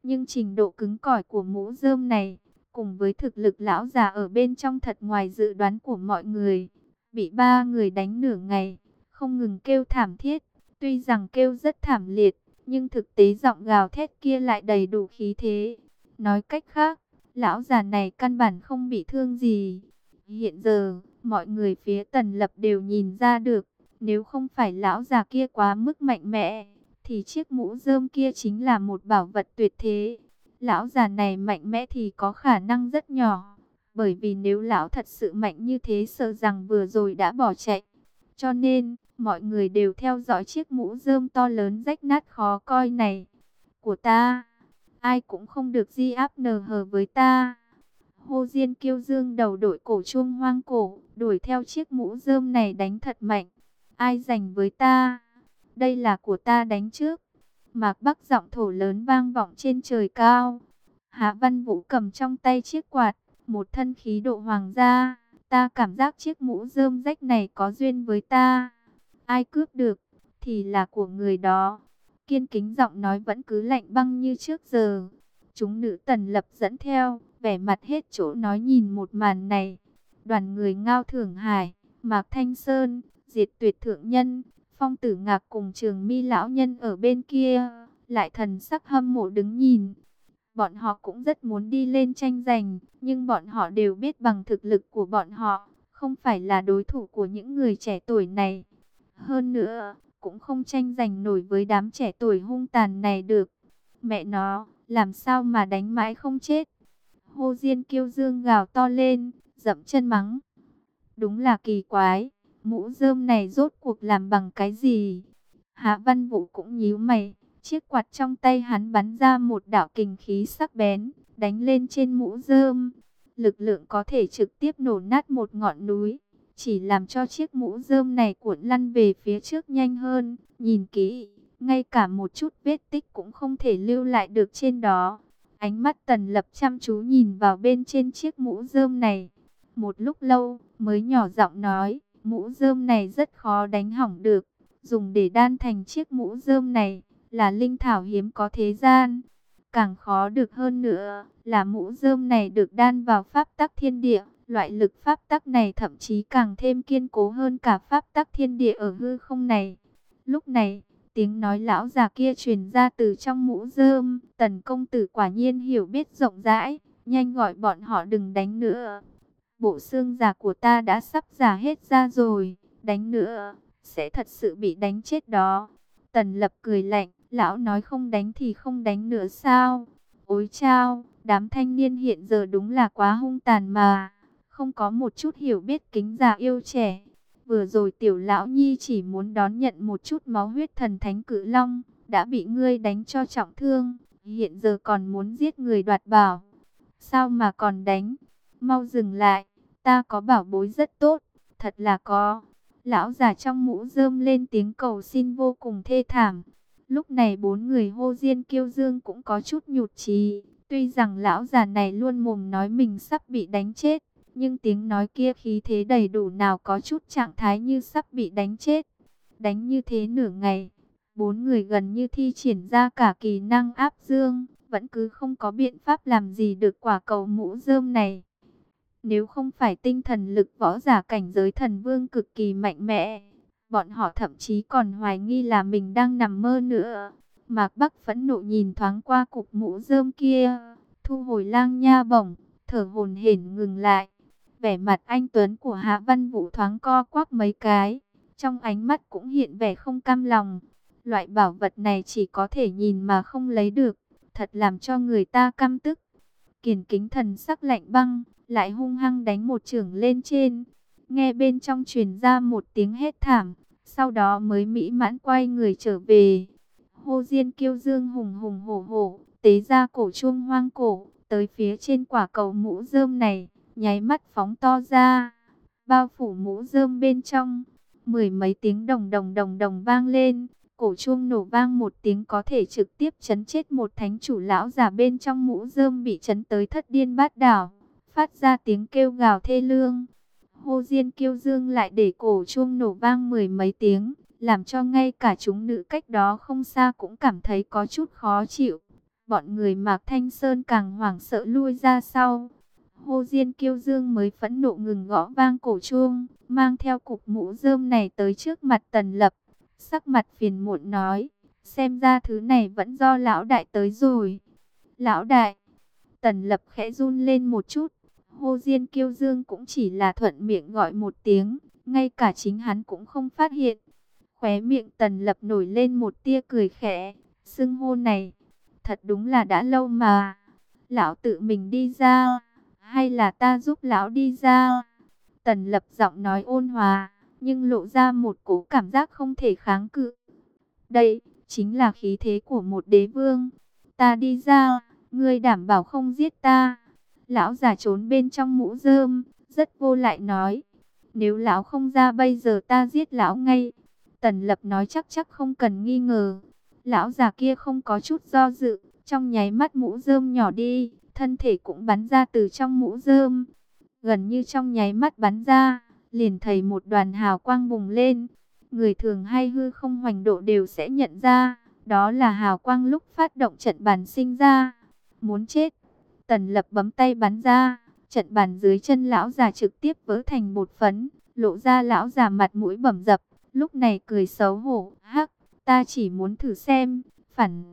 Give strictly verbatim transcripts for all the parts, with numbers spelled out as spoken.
Nhưng trình độ cứng cỏi của mũ rơm này, cùng với thực lực lão già ở bên trong thật ngoài dự đoán của mọi người. Bị ba người đánh nửa ngày, không ngừng kêu thảm thiết. Tuy rằng kêu rất thảm liệt, nhưng thực tế giọng gào thét kia lại đầy đủ khí thế. Nói cách khác, lão già này căn bản không bị thương gì. Hiện giờ, mọi người phía Tần Lập đều nhìn ra được, nếu không phải lão già kia quá mức mạnh mẽ, thì chiếc mũ rơm kia chính là một bảo vật tuyệt thế. Lão già này mạnh mẽ thì có khả năng rất nhỏ, bởi vì nếu lão thật sự mạnh như thế sợ rằng vừa rồi đã bỏ chạy. Cho nên, mọi người đều theo dõi chiếc mũ rơm to lớn rách nát khó coi này. Của ta, ai cũng không được di áp nờ hờ với ta. Hô Diên Kiêu dương đầu đội cổ chuông hoang cổ, đuổi theo chiếc mũ rơm này đánh thật mạnh. Ai giành với ta? Đây là của ta đánh trước. Mạc Bắc giọng thổ lớn vang vọng trên trời cao. Hạ Văn Vũ cầm trong tay chiếc quạt, một thân khí độ hoàng gia. Ta cảm giác chiếc mũ rơm rách này có duyên với ta. Ai cướp được, thì là của người đó. Kiên Kính giọng nói vẫn cứ lạnh băng như trước giờ. Chúng nữ Tần Lập dẫn theo, vẻ mặt hết chỗ nói nhìn một màn này. Đoàn người Ngao Thưởng Hải, Mạc Thanh Sơn, Diệt Tuyệt Thượng Nhân, Phong Tử Ngạc cùng Trường Mi lão nhân ở bên kia, lại thần sắc hâm mộ đứng nhìn. Bọn họ cũng rất muốn đi lên tranh giành, nhưng bọn họ đều biết bằng thực lực của bọn họ, không phải là đối thủ của những người trẻ tuổi này. Hơn nữa, cũng không tranh giành nổi với đám trẻ tuổi hung tàn này được. Mẹ nó, làm sao mà đánh mãi không chết? Hô Diên Kiêu dương gào to lên, dậm chân mắng. Đúng là kỳ quái, mũ rơm này rốt cuộc làm bằng cái gì? Hạ Văn Vũ cũng nhíu mày, chiếc quạt trong tay hắn bắn ra một đạo kình khí sắc bén, đánh lên trên mũ rơm. Lực lượng có thể trực tiếp nổ nát một ngọn núi, chỉ làm cho chiếc mũ rơm này cuộn lăn về phía trước nhanh hơn. Nhìn kỹ, ngay cả một chút vết tích cũng không thể lưu lại được trên đó. Ánh mắt Tần Lập chăm chú nhìn vào bên trên chiếc mũ rơm này. Một lúc lâu mới nhỏ giọng nói, mũ rơm này rất khó đánh hỏng được. Dùng để đan thành chiếc mũ rơm này là linh thảo hiếm có thế gian. Càng khó được hơn nữa là mũ rơm này được đan vào pháp tắc thiên địa. Loại lực pháp tắc này thậm chí càng thêm kiên cố hơn cả pháp tắc thiên địa ở hư không này. Lúc này, tiếng nói lão già kia truyền ra từ trong mũ rơm. Tần công tử quả nhiên hiểu biết rộng rãi, nhanh gọi bọn họ đừng đánh nữa. Bộ xương già của ta đã sắp già hết ra rồi, đánh nữa sẽ thật sự bị đánh chết đó. Tần Lập cười lạnh, lão nói không đánh thì không đánh nữa sao? Ôi chao, đám thanh niên hiện giờ đúng là quá hung tàn mà, không có một chút hiểu biết kính già yêu trẻ. Vừa rồi tiểu lão nhi chỉ muốn đón nhận một chút máu huyết thần thánh cự long, đã bị ngươi đánh cho trọng thương, hiện giờ còn muốn giết người đoạt bảo. Sao mà còn đánh? Mau dừng lại, ta có bảo bối rất tốt, thật là có. Lão già trong mũ rơm lên tiếng cầu xin vô cùng thê thảm. Lúc này bốn người Hô Diên Kiêu Dương cũng có chút nhụt chí. Tuy rằng lão già này luôn mồm nói mình sắp bị đánh chết, nhưng tiếng nói kia khí thế đầy đủ nào có chút trạng thái như sắp bị đánh chết. Đánh như thế nửa ngày, bốn người gần như thi triển ra cả kỳ năng áp dương, vẫn cứ không có biện pháp làm gì được quả cầu mũ rơm này. Nếu không phải tinh thần lực võ giả cảnh giới thần vương cực kỳ mạnh mẽ, bọn họ thậm chí còn hoài nghi là mình đang nằm mơ nữa. Mạc Bắc phẫn nộ nhìn thoáng qua cục mũ rơm kia, thu hồi lang nha bổng, thở hổn hển ngừng lại. Vẻ mặt anh tuấn của Hạ Văn Vũ thoáng co quắp mấy cái, trong ánh mắt cũng hiện vẻ không cam lòng. Loại bảo vật này chỉ có thể nhìn mà không lấy được, thật làm cho người ta căm tức. Kiền Kính thần sắc lạnh băng, lại hung hăng đánh một chưởng lên trên. Nghe bên trong truyền ra một tiếng hét thảm, sau đó mới mỹ mãn quay người trở về. Hô Diên Kiêu Dương hùng hùng hổ hổ, tế ra cổ chuông hoang cổ, tới phía trên quả cầu mũ rơm này, nháy mắt phóng to ra, bao phủ mũ rơm bên trong. Mười mấy tiếng đồng đồng đồng đồng vang lên, cổ chuông nổ vang một tiếng có thể trực tiếp chấn chết một thánh chủ lão già bên trong mũ rơm bị chấn tới thất điên bát đảo, phát ra tiếng kêu gào thê lương. Hô Diên Kiêu Dương lại để cổ chuông nổ vang mười mấy tiếng, làm cho ngay cả chúng nữ cách đó không xa cũng cảm thấy có chút khó chịu. Bọn người Mạc Thanh Sơn càng hoảng sợ lui ra sau. Hồ Diên Kiêu Dương mới phẫn nộ ngừng gõ vang cổ chuông, mang theo cục mũ rơm này tới trước mặt Tần Lập. Sắc mặt phiền muộn nói, xem ra thứ này vẫn do lão đại tới rồi. Lão đại, Tần Lập khẽ run lên một chút. Hồ Diên Kiêu Dương cũng chỉ là thuận miệng gọi một tiếng, ngay cả chính hắn cũng không phát hiện. Khóe miệng Tần Lập nổi lên một tia cười khẽ, xưng hô này, thật đúng là đã lâu mà. Lão tự mình đi ra, hay là ta giúp lão đi ra? Tần Lập giọng nói ôn hòa, nhưng lộ ra một cổ cảm giác không thể kháng cự. Đây, chính là khí thế của một đế vương. Ta đi ra, ngươi đảm bảo không giết ta. Lão già trốn bên trong mũ rơm, rất vô lại nói. Nếu lão không ra bây giờ ta giết lão ngay. Tần Lập nói chắc chắc không cần nghi ngờ. Lão già kia không có chút do dự, trong nháy mắt mũ rơm nhỏ đi, thân thể cũng bắn ra từ trong mũ rơm. Gần như trong nháy mắt bắn ra, liền thấy một đoàn hào quang bùng lên. Người thường hay hư không hoành độ đều sẽ nhận ra, đó là hào quang lúc phát động trận bàn sinh ra. Muốn chết, Tần Lập bấm tay bắn ra, trận bàn dưới chân lão già trực tiếp vỡ thành bột phấn, lộ ra lão già mặt mũi bầm dập, lúc này cười xấu hổ, hắc, ta chỉ muốn thử xem, phản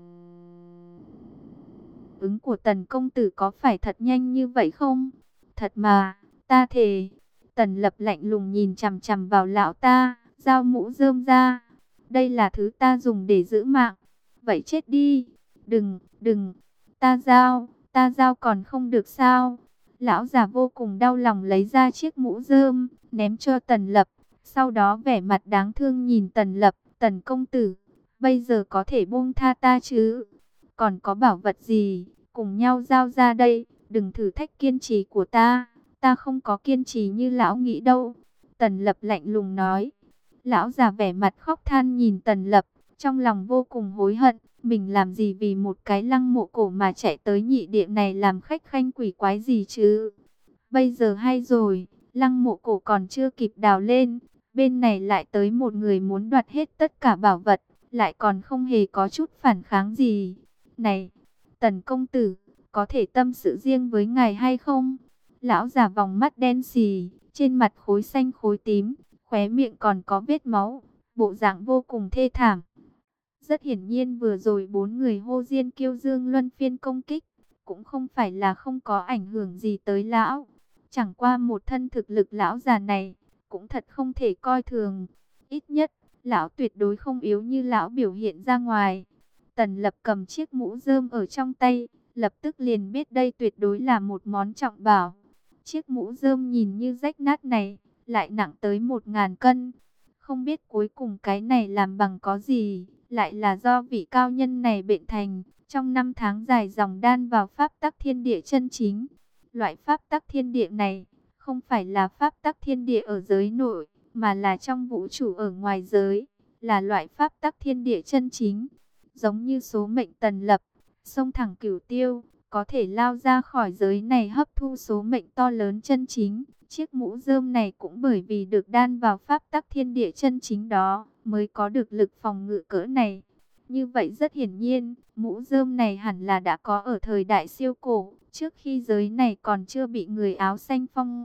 ứng của Tần công tử có phải thật nhanh như vậy không? Thật mà, ta thề. Tần Lập lạnh lùng nhìn chằm chằm vào lão ta, giao mũ rơm ra. Đây là thứ ta dùng để giữ mạng. Vậy chết đi. Đừng, đừng. Ta giao, ta giao còn không được sao? Lão già vô cùng đau lòng lấy ra chiếc mũ rơm, ném cho Tần Lập. Sau đó vẻ mặt đáng thương nhìn Tần Lập. Tần công tử, bây giờ có thể buông tha ta chứ? Còn có bảo vật gì? Cùng nhau giao ra đây. Đừng thử thách kiên trì của ta. Ta không có kiên trì như lão nghĩ đâu. Tần Lập lạnh lùng nói. Lão già vẻ mặt khóc than nhìn Tần Lập, trong lòng vô cùng hối hận. Mình làm gì vì một cái lăng mộ cổ mà chạy tới nhị địa này làm khách khanh quỷ quái gì chứ? Bây giờ hay rồi, lăng mộ cổ còn chưa kịp đào lên. Bên này lại tới một người muốn đoạt hết tất cả bảo vật, lại còn không hề có chút phản kháng gì. Này, Tần công tử, có thể tâm sự riêng với ngài hay không? Lão già vòng mắt đen xì, trên mặt khối xanh khối tím, khóe miệng còn có vết máu, bộ dạng vô cùng thê thảm. Rất hiển nhiên vừa rồi bốn người Hồ Diên Kiêu Dương luân phiên công kích, cũng không phải là không có ảnh hưởng gì tới lão. Chẳng qua một thân thực lực lão già này, cũng thật không thể coi thường. Ít nhất, lão tuyệt đối không yếu như lão biểu hiện ra ngoài. Tần Lập cầm chiếc mũ rơm ở trong tay, lập tức liền biết đây tuyệt đối là một món trọng bảo. Chiếc mũ rơm nhìn như rách nát này, lại nặng tới một ngàn cân. Không biết cuối cùng cái này làm bằng có gì, lại là do vị cao nhân này bệnh thành, trong năm tháng dài dòng đan vào pháp tắc thiên địa chân chính. Loại pháp tắc thiên địa này, không phải là pháp tắc thiên địa ở giới nội, mà là trong vũ trụ ở ngoài giới, là loại pháp tắc thiên địa chân chính. Giống như số mệnh Tần Lập, xông thẳng cửu tiêu, có thể lao ra khỏi giới này hấp thu số mệnh to lớn chân chính. Chiếc mũ rơm này cũng bởi vì được đan vào pháp tắc thiên địa chân chính đó, mới có được lực phòng ngự cỡ này. Như vậy rất hiển nhiên, mũ rơm này hẳn là đã có ở thời đại siêu cổ, trước khi giới này còn chưa bị người áo xanh phong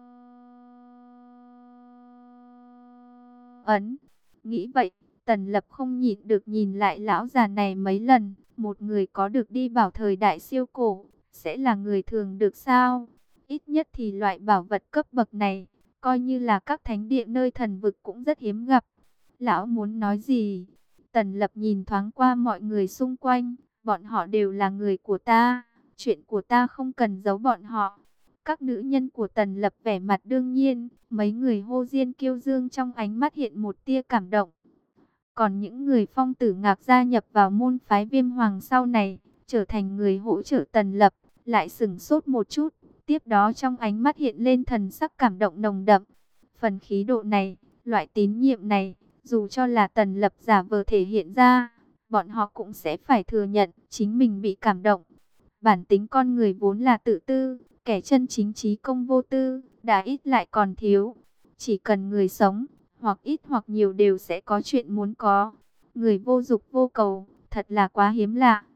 ấn. Nghĩ vậy, Tần Lập không nhịn được nhìn lại lão già này mấy lần. Một người có được đi bảo thời đại siêu cổ, sẽ là người thường được sao? Ít nhất thì loại bảo vật cấp bậc này, coi như là các thánh địa nơi thần vực cũng rất hiếm gặp. Lão muốn nói gì? Tần Lập nhìn thoáng qua mọi người xung quanh, bọn họ đều là người của ta, chuyện của ta không cần giấu bọn họ. Các nữ nhân của Tần Lập vẻ mặt đương nhiên, mấy người Hồ Diên Kiêu Dương trong ánh mắt hiện một tia cảm động. Còn những người Phong Tử Ngạc gia nhập vào môn phái Viêm Hoàng sau này, trở thành người hỗ trợ Tần Lập, lại sửng sốt một chút, tiếp đó trong ánh mắt hiện lên thần sắc cảm động nồng đậm. Phần khí độ này, loại tín nhiệm này, dù cho là Tần Lập giả vờ thể hiện ra, bọn họ cũng sẽ phải thừa nhận chính mình bị cảm động. Bản tính con người vốn là tự tư, kẻ chân chính trí công vô tư, đã ít lại còn thiếu. Chỉ cần người sống, hoặc ít hoặc nhiều đều sẽ có chuyện muốn có. Người vô dục vô cầu, thật là quá hiếm lạ.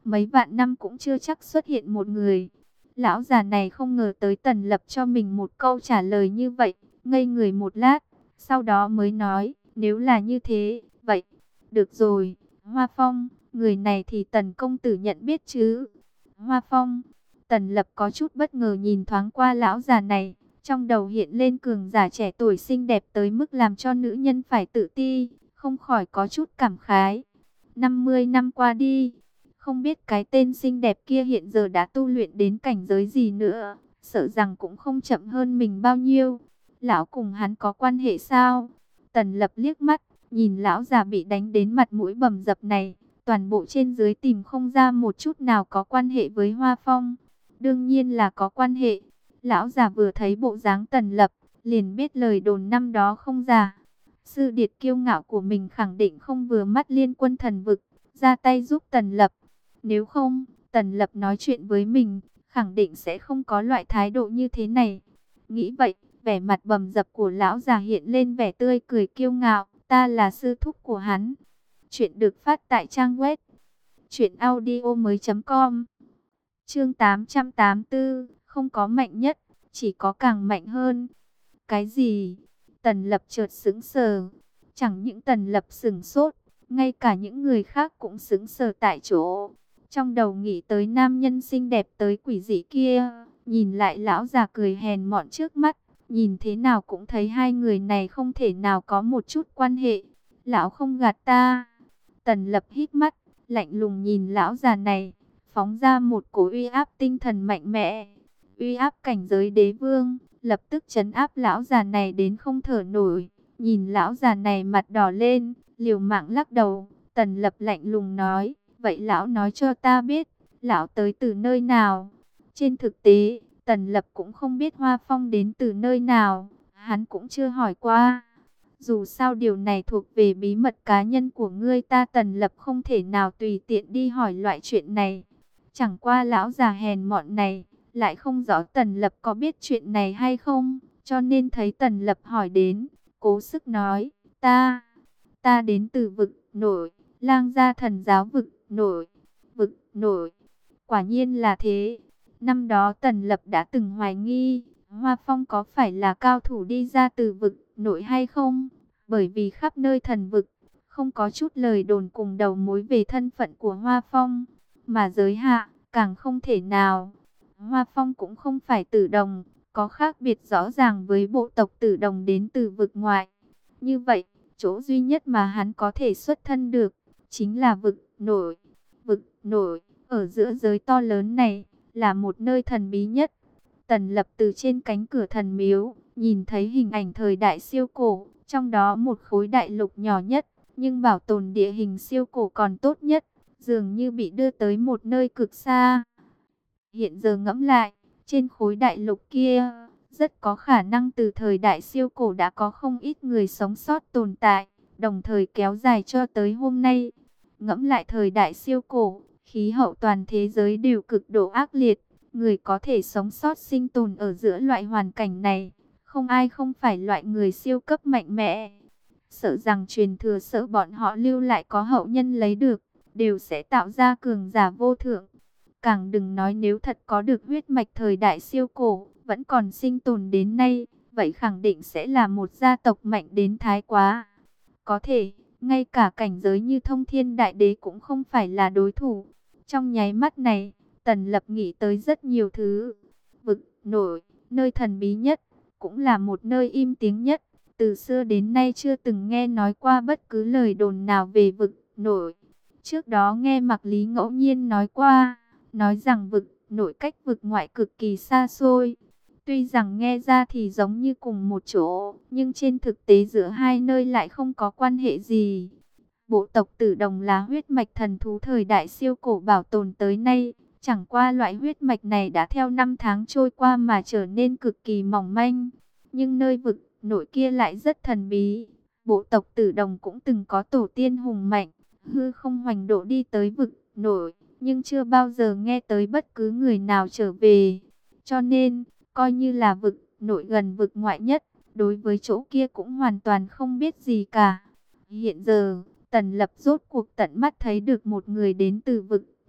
mấy vạn năm cũng chưa chắc xuất hiện một người. Lão già này không ngờ tới Tần Lập cho mình một câu trả lời như vậy, ngây người một lát, sau đó mới nói, nếu là như thế, vậy, được rồi, Hoa Phong, người này thì Tần công tử nhận biết chứ? Hoa Phong, Tần Lập có chút bất ngờ nhìn thoáng qua lão già này, trong đầu hiện lên cường giả trẻ tuổi xinh đẹp tới mức làm cho nữ nhân phải tự ti, không khỏi có chút cảm khái. năm mươi năm qua đi, không biết cái tên xinh đẹp kia hiện giờ đã tu luyện đến cảnh giới gì nữa, sợ rằng cũng không chậm hơn mình bao nhiêu. Lão cùng hắn có quan hệ sao? Tần Lập liếc mắt, nhìn lão già bị đánh đến mặt mũi bầm dập này, toàn bộ trên dưới tìm không ra một chút nào có quan hệ với Hoa Phong. Đương nhiên là có quan hệ. Lão già vừa thấy bộ dáng Tần Lập, liền biết lời đồn năm đó không giả. Sư điệt kiêu ngạo của mình khẳng định không vừa mắt Liên Quân Thần Vực, ra tay giúp Tần Lập. Nếu không, Tần Lập nói chuyện với mình, khẳng định sẽ không có loại thái độ như thế này. Nghĩ vậy, vẻ mặt bầm dập của lão già hiện lên vẻ tươi cười kiêu ngạo, ta là sư thúc của hắn. Chuyện được phát tại trang web truyện audio mới chấm com. Chương tám trăm tám mươi tư, không có mạnh nhất, chỉ có càng mạnh hơn. Cái gì? Tần Lập chợt sững sờ. Chẳng những Tần Lập sững sốt, ngay cả những người khác cũng sững sờ tại chỗ. Trong đầu nghĩ tới nam nhân xinh đẹp tới quỷ dị kia, nhìn lại lão già cười hèn mọn trước mắt, nhìn thế nào cũng thấy hai người này không thể nào có một chút quan hệ. Lão không gạt ta. Tần Lập hít mắt, lạnh lùng nhìn lão già này, phóng ra một cổ uy áp tinh thần mạnh mẽ. Uy áp cảnh giới đế vương, lập tức trấn áp lão già này đến không thở nổi. Nhìn lão già này mặt đỏ lên, liều mạng lắc đầu. Tần Lập lạnh lùng nói, vậy lão nói cho ta biết, lão tới từ nơi nào? Trên thực tế, Tần Lập cũng không biết Hoa Phong đến từ nơi nào, hắn cũng chưa hỏi qua. Dù sao điều này thuộc về bí mật cá nhân của ngươi, ta Tần Lập không thể nào tùy tiện đi hỏi loại chuyện này. Chẳng qua lão già hèn mọn này, lại không rõ Tần Lập có biết chuyện này hay không, cho nên thấy Tần Lập hỏi đến, cố sức nói, ta, ta đến từ vực nổi, Lang gia thần giáo vực nổi, vực nổi. Quả nhiên là thế. Năm đó Tần Lập đã từng hoài nghi, Hoa Phong có phải là cao thủ đi ra từ vực nổi hay không? Bởi vì khắp nơi thần vực, không có chút lời đồn cùng đầu mối về thân phận của Hoa Phong. Mà giới hạ, càng không thể nào. Hoa Phong cũng không phải Tử Đồng, có khác biệt rõ ràng với bộ tộc Tử Đồng đến từ vực ngoại. Như vậy, chỗ duy nhất mà hắn có thể xuất thân được, chính là vực nổi. Vực nổi, ở giữa giới to lớn này, là một nơi thần bí nhất. Tần Lập từ trên cánh cửa thần miếu, nhìn thấy hình ảnh thời đại siêu cổ, trong đó một khối đại lục nhỏ nhất, nhưng bảo tồn địa hình siêu cổ còn tốt nhất, dường như bị đưa tới một nơi cực xa. Hiện giờ ngẫm lại, trên khối đại lục kia, rất có khả năng từ thời đại siêu cổ đã có không ít người sống sót tồn tại, đồng thời kéo dài cho tới hôm nay. Ngẫm lại thời đại siêu cổ, khí hậu toàn thế giới đều cực độ ác liệt, người có thể sống sót sinh tồn ở giữa loại hoàn cảnh này, không ai không phải loại người siêu cấp mạnh mẽ. Sợ rằng truyền thừa sợ bọn họ lưu lại có hậu nhân lấy được, đều sẽ tạo ra cường giả vô thượng. Càng đừng nói nếu thật có được huyết mạch thời đại siêu cổ, vẫn còn sinh tồn đến nay, vậy khẳng định sẽ là một gia tộc mạnh đến thái quá. Có thể, ngay cả cảnh giới như Thông Thiên Đại Đế cũng không phải là đối thủ. Trong nháy mắt này, Tần Lập nghĩ tới rất nhiều thứ. Vực nổi, nơi thần bí nhất, cũng là một nơi im tiếng nhất. Từ xưa đến nay chưa từng nghe nói qua bất cứ lời đồn nào về vực nổi. Trước đó nghe Mạc Lý ngẫu nhiên nói qua, nói rằng vực nổi cách vực ngoại cực kỳ xa xôi. Tuy rằng nghe ra thì giống như cùng một chỗ, nhưng trên thực tế giữa hai nơi lại không có quan hệ gì. Bộ tộc Tử Đồng là huyết mạch thần thú thời đại siêu cổ bảo tồn tới nay. Chẳng qua loại huyết mạch này đã theo năm tháng trôi qua mà trở nên cực kỳ mỏng manh. Nhưng nơi vực nổi kia lại rất thần bí. Bộ tộc Tử Đồng cũng từng có tổ tiên hùng mạnh, hư không hoành độ đi tới vực nổi, nhưng chưa bao giờ nghe tới bất cứ người nào trở về. Cho nên, coi như là vực nổi gần vực ngoại nhất, đối với chỗ kia cũng hoàn toàn không biết gì cả. Hiện giờ, Tần Lập rốt cuộc tận mắt thấy được một người đến từ vực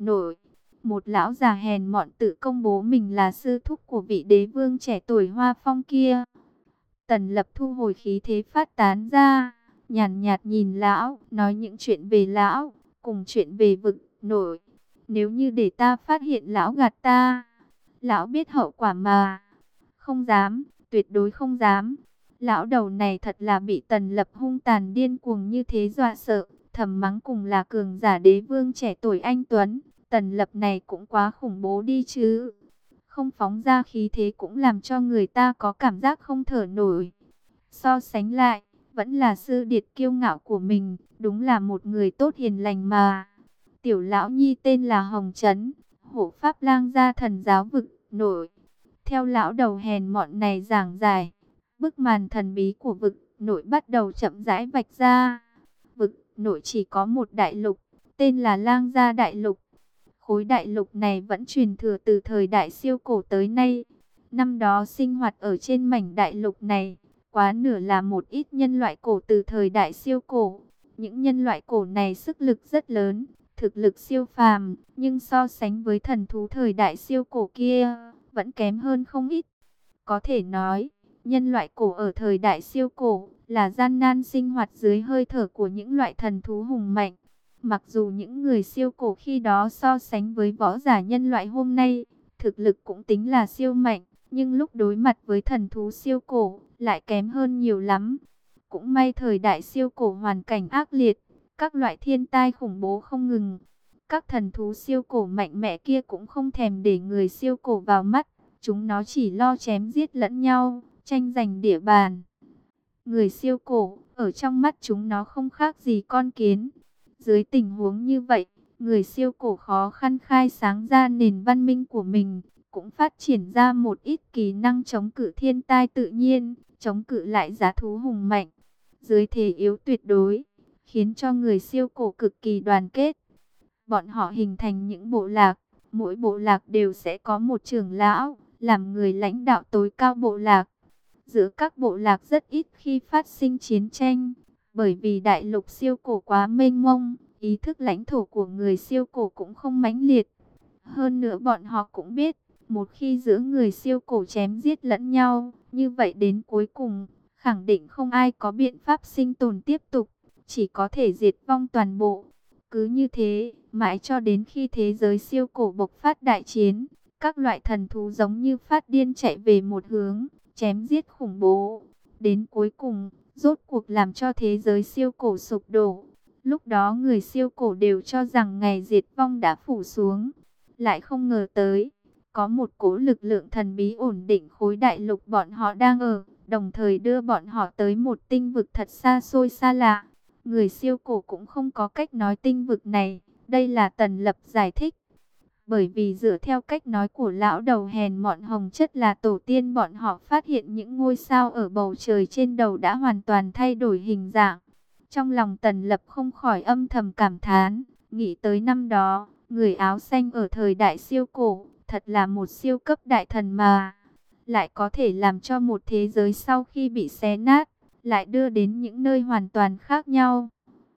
nổi. Một lão già hèn mọn tự công bố mình là sư thúc của vị đế vương trẻ tuổi Hoa Phong kia. Tần Lập thu hồi khí thế phát tán ra, nhàn nhạt nhìn lão, nói những chuyện về lão, cùng chuyện về vực nổi. Nếu như để ta phát hiện lão gạt ta, lão biết hậu quả mà. Không dám, tuyệt đối không dám. Lão đầu này thật là bị Tần Lập hung tàn điên cuồng như thế dọa sợ, thầm mắng cùng là cường giả đế vương trẻ tuổi anh tuấn. Tần Lập này cũng quá khủng bố đi chứ. Không phóng ra khí thế cũng làm cho người ta có cảm giác không thở nổi. So sánh lại, vẫn là sư điệt kiêu ngạo của mình, đúng là một người tốt hiền lành mà. Tiểu lão nhi tên là Hồng Trấn, hộ pháp lang gia thần giáo vực nổi. Theo lão đầu hèn mọn này giảng giải, bức màn thần bí của vực nổi bắt đầu chậm rãi vạch ra. Vực nổi chỉ có một đại lục, tên là Lang Gia Đại Lục. Khối đại lục này vẫn truyền thừa từ thời đại siêu cổ tới nay. Năm đó sinh hoạt ở trên mảnh đại lục này, quá nửa là một ít nhân loại cổ từ thời đại siêu cổ. Những nhân loại cổ này sức lực rất lớn, thực lực siêu phàm, nhưng so sánh với thần thú thời đại siêu cổ kia, vẫn kém hơn không ít. Có thể nói, nhân loại cổ ở thời đại siêu cổ là gian nan sinh hoạt dưới hơi thở của những loại thần thú hùng mạnh. Mặc dù những người siêu cổ khi đó so sánh với võ giả nhân loại hôm nay, thực lực cũng tính là siêu mạnh, nhưng lúc đối mặt với thần thú siêu cổ, lại kém hơn nhiều lắm. Cũng may thời đại siêu cổ hoàn cảnh ác liệt, các loại thiên tai khủng bố không ngừng. Các thần thú siêu cổ mạnh mẽ kia cũng không thèm để người siêu cổ vào mắt, chúng nó chỉ lo chém giết lẫn nhau, tranh giành địa bàn. Người siêu cổ, ở trong mắt chúng nó không khác gì con kiến. Dưới tình huống như vậy, người siêu cổ khó khăn khai sáng ra nền văn minh của mình, cũng phát triển ra một ít kỹ năng chống cự thiên tai tự nhiên, chống cự lại giá thú hùng mạnh. Dưới thế yếu tuyệt đối, khiến cho người siêu cổ cực kỳ đoàn kết. Bọn họ hình thành những bộ lạc, mỗi bộ lạc đều sẽ có một trưởng lão, làm người lãnh đạo tối cao bộ lạc. Giữa các bộ lạc rất ít khi phát sinh chiến tranh, bởi vì đại lục siêu cổ quá mênh mông, ý thức lãnh thổ của người siêu cổ cũng không mãnh liệt. Hơn nữa bọn họ cũng biết, một khi giữa người siêu cổ chém giết lẫn nhau, như vậy đến cuối cùng, khẳng định không ai có biện pháp sinh tồn tiếp tục, chỉ có thể diệt vong toàn bộ. Cứ như thế, mãi cho đến khi thế giới siêu cổ bộc phát đại chiến, các loại thần thú giống như phát điên chạy về một hướng, chém giết khủng bố. Đến cuối cùng, rốt cuộc làm cho thế giới siêu cổ sụp đổ. Lúc đó người siêu cổ đều cho rằng ngày diệt vong đã phủ xuống. Lại không ngờ tới, có một cỗ lực lượng thần bí ổn định khối đại lục bọn họ đang ở, đồng thời đưa bọn họ tới một tinh vực thật xa xôi xa lạ. Người siêu cổ cũng không có cách nói tinh vực này, đây là Tần Lập giải thích. Bởi vì dựa theo cách nói của lão đầu hèn mọn Hồng Chất là tổ tiên bọn họ phát hiện những ngôi sao ở bầu trời trên đầu đã hoàn toàn thay đổi hình dạng. Trong lòng Tần Lập không khỏi âm thầm cảm thán, nghĩ tới năm đó, người áo xanh ở thời đại siêu cổ, thật là một siêu cấp đại thần mà. Lại có thể làm cho một thế giới sau khi bị xé nát, lại đưa đến những nơi hoàn toàn khác nhau.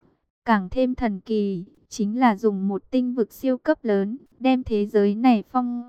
Càng thêm thần kỳ, chính là dùng một tinh vực siêu cấp lớn, đem thế giới này phong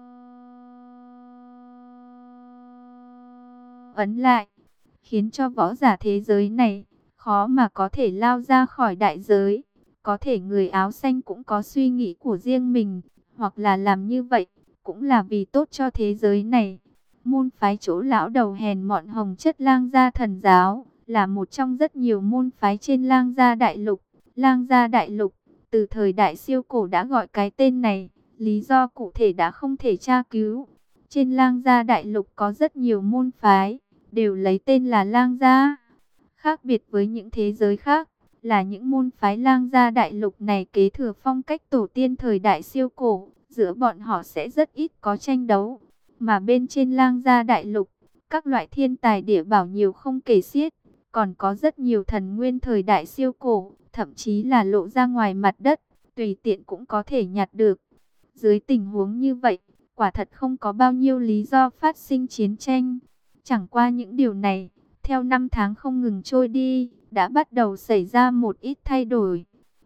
ấn lại, khiến cho võ giả thế giới này khó mà có thể lao ra khỏi đại giới. Có thể người áo xanh cũng có suy nghĩ của riêng mình, hoặc là làm như vậy cũng là vì tốt cho thế giới này. Môn phái chỗ lão đầu hèn mọn Hồng Chất Lang Gia Thần Giáo là một trong rất nhiều môn phái trên Lang Gia Đại Lục. Lang Gia Đại Lục từ thời đại siêu cổ đã gọi cái tên này, lý do cụ thể đã không thể tra cứu. Trên Lang Gia Đại Lục có rất nhiều môn phái, đều lấy tên là Lang Gia. Khác biệt với những thế giới khác, là những môn phái Lang Gia Đại Lục này kế thừa phong cách tổ tiên thời đại siêu cổ, giữa bọn họ sẽ rất ít có tranh đấu. Mà bên trên Lang Gia Đại Lục, các loại thiên tài địa bảo nhiều không kể xiết, còn có rất nhiều thần nguyên thời đại siêu cổ, thậm chí là lộ ra ngoài mặt đất, tùy tiện cũng có thể nhặt được. Dưới tình huống như vậy, quả thật không có bao nhiêu lý do phát sinh chiến tranh. Chẳng qua những điều này, theo năm tháng không ngừng trôi đi, đã bắt đầu xảy ra một ít thay đổi.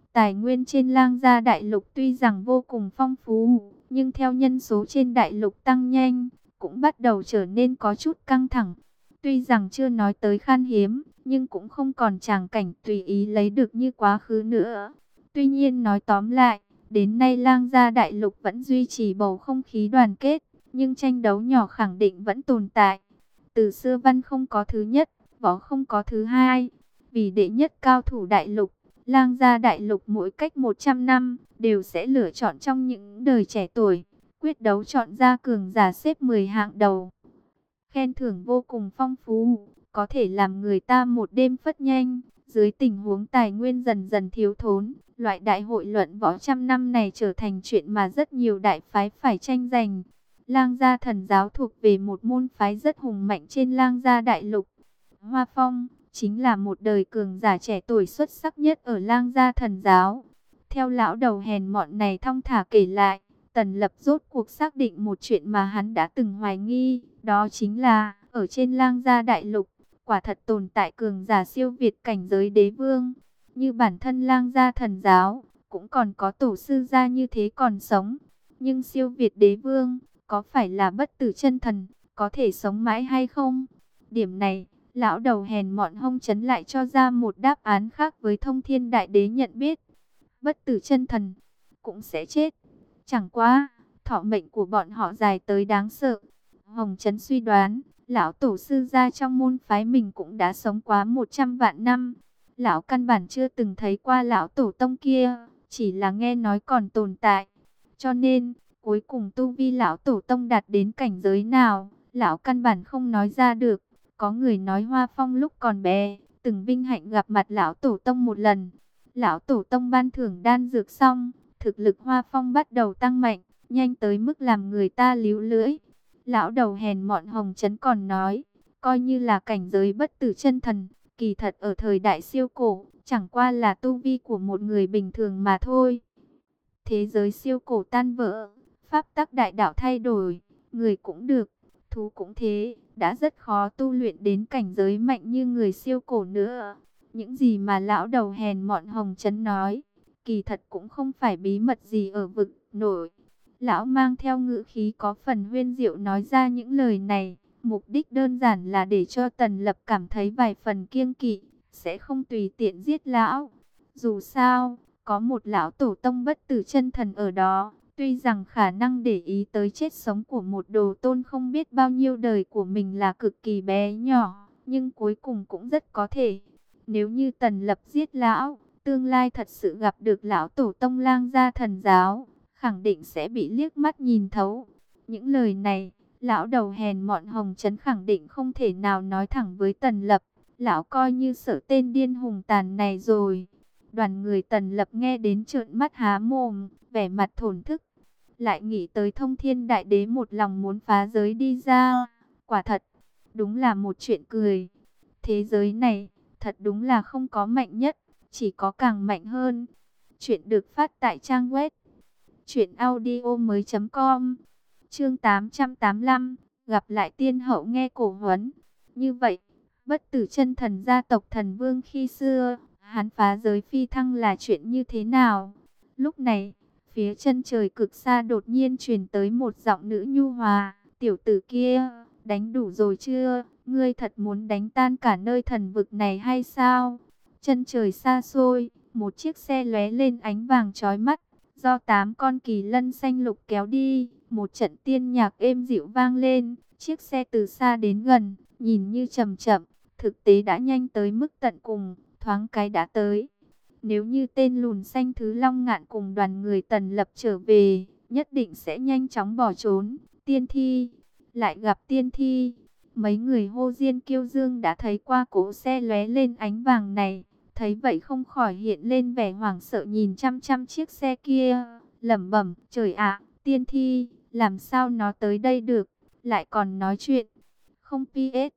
Tài nguyên trên Lang Gia đại lục tuy rằng vô cùng phong phú, nhưng theo nhân số trên đại lục tăng nhanh, cũng bắt đầu trở nên có chút căng thẳng. Tuy rằng chưa nói tới khan hiếm, nhưng cũng không còn tràng cảnh tùy ý lấy được như quá khứ nữa. Tuy nhiên nói tóm lại, đến nay Lang Gia đại lục vẫn duy trì bầu không khí đoàn kết, nhưng tranh đấu nhỏ khẳng định vẫn tồn tại. Từ xưa văn không có thứ nhất, võ không có thứ hai. Vì đệ nhất cao thủ đại lục, Lang Gia đại lục mỗi cách một trăm năm đều sẽ lựa chọn trong những đời trẻ tuổi, quyết đấu chọn ra cường giả xếp mười hạng đầu. Khen thưởng vô cùng phong phú, có thể làm người ta một đêm phất nhanh. Dưới tình huống tài nguyên dần dần thiếu thốn, loại đại hội luận võ trăm năm này trở thành chuyện mà rất nhiều đại phái phải tranh giành. Lang Gia thần giáo thuộc về một môn phái rất hùng mạnh trên Lang Gia đại lục. Hoa Phong chính là một đời cường giả trẻ tuổi xuất sắc nhất ở Lang Gia thần giáo. Theo lão đầu hèn mọn này thong thả kể lại, Tần Lập rốt cuộc xác định một chuyện mà hắn đã từng hoài nghi, đó chính là ở trên Lang Gia đại lục, quả thật tồn tại cường giả siêu việt cảnh giới đế vương. Như bản thân Lang Gia thần giáo, cũng còn có tổ sư gia như thế còn sống. Nhưng siêu việt đế vương, có phải là bất tử chân thần, có thể sống mãi hay không? Điểm này, lão đầu hèn mọn hông chấn lại cho ra một đáp án khác với Thông Thiên Đại Đế nhận biết. Bất tử chân thần, cũng sẽ chết. Chẳng qua, thọ mệnh của bọn họ dài tới đáng sợ. Hồng Chấn suy đoán, lão tổ sư gia trong môn phái mình cũng đã sống quá một trăm vạn năm. Lão căn bản chưa từng thấy qua lão tổ tông kia, chỉ là nghe nói còn tồn tại. Cho nên, cuối cùng tu vi lão tổ tông đạt đến cảnh giới nào, lão căn bản không nói ra được. Có người nói Hoa Phong lúc còn bé, từng vinh hạnh gặp mặt lão tổ tông một lần. Lão tổ tông ban thưởng đan dược xong, thực lực Hoa Phong bắt đầu tăng mạnh, nhanh tới mức làm người ta líu lưỡi. Lão đầu hèn mọn Hồng Chấn còn nói, coi như là cảnh giới bất tử chân thần, kỳ thật ở thời đại siêu cổ, chẳng qua là tu vi của một người bình thường mà thôi. Thế giới siêu cổ tan vỡ, pháp tắc đại đạo thay đổi, người cũng được, thú cũng thế, đã rất khó tu luyện đến cảnh giới mạnh như người siêu cổ nữa. Những gì mà lão đầu hèn mọn Hồng Chấn nói, kỳ thật cũng không phải bí mật gì ở vực nổi. Lão mang theo ngữ khí có phần huyên diệu nói ra những lời này, mục đích đơn giản là để cho Tần Lập cảm thấy vài phần kiêng kỵ, sẽ không tùy tiện giết lão. Dù sao, có một lão tổ tông bất tử chân thần ở đó, tuy rằng khả năng để ý tới chết sống của một đồ tôn không biết bao nhiêu đời của mình là cực kỳ bé nhỏ, nhưng cuối cùng cũng rất có thể. Nếu như Tần Lập giết lão, tương lai thật sự gặp được lão tổ tông Lang Gia thần giáo, khẳng định sẽ bị liếc mắt nhìn thấu. Những lời này, lão đầu hèn mọn Hồng Chấn khẳng định không thể nào nói thẳng với Tần Lập. Lão coi như sợ tên điên hùng tàn này rồi. Đoàn người Tần Lập nghe đến trợn mắt há mồm, vẻ mặt thổn thức. Lại nghĩ tới Thông Thiên Đại Đế một lòng muốn phá giới đi ra. Quả thật, đúng là một chuyện cười. Thế giới này, thật đúng là không có mạnh nhất, chỉ có càng mạnh hơn. Chuyện được phát tại trang web truyện audio mới chấm com. Chương tám trăm tám mươi lăm, gặp lại tiên hậu nghe cổ huấn. Như vậy, bất tử chân thần gia tộc thần vương khi xưa, hắn phá giới phi thăng là chuyện như thế nào? Lúc này, phía chân trời cực xa đột nhiên truyền tới một giọng nữ nhu hòa. Tiểu tử kia, đánh đủ rồi chưa? Ngươi thật muốn đánh tan cả nơi thần vực này hay sao? Chân trời xa xôi, một chiếc xe lóe lên ánh vàng chói mắt, do tám con kỳ lân xanh lục kéo đi. Một trận tiên nhạc êm dịu vang lên, chiếc xe từ xa đến gần, nhìn như chậm chậm, thực tế đã nhanh tới mức tận cùng, thoáng cái đã tới. Nếu như tên lùn xanh thứ Long Ngạn cùng đoàn người Tần Lập trở về, nhất định sẽ nhanh chóng bỏ trốn. Tiên thi, lại gặp tiên thi. Mấy người hô diên kiêu dương đã thấy qua cỗ xe lóe lên ánh vàng này, thấy vậy không khỏi hiện lên vẻ hoảng sợ nhìn chăm chăm chiếc xe kia, lẩm bẩm, trời ạ, tiên thi, làm sao nó tới đây được, lại còn nói chuyện, không pê ét.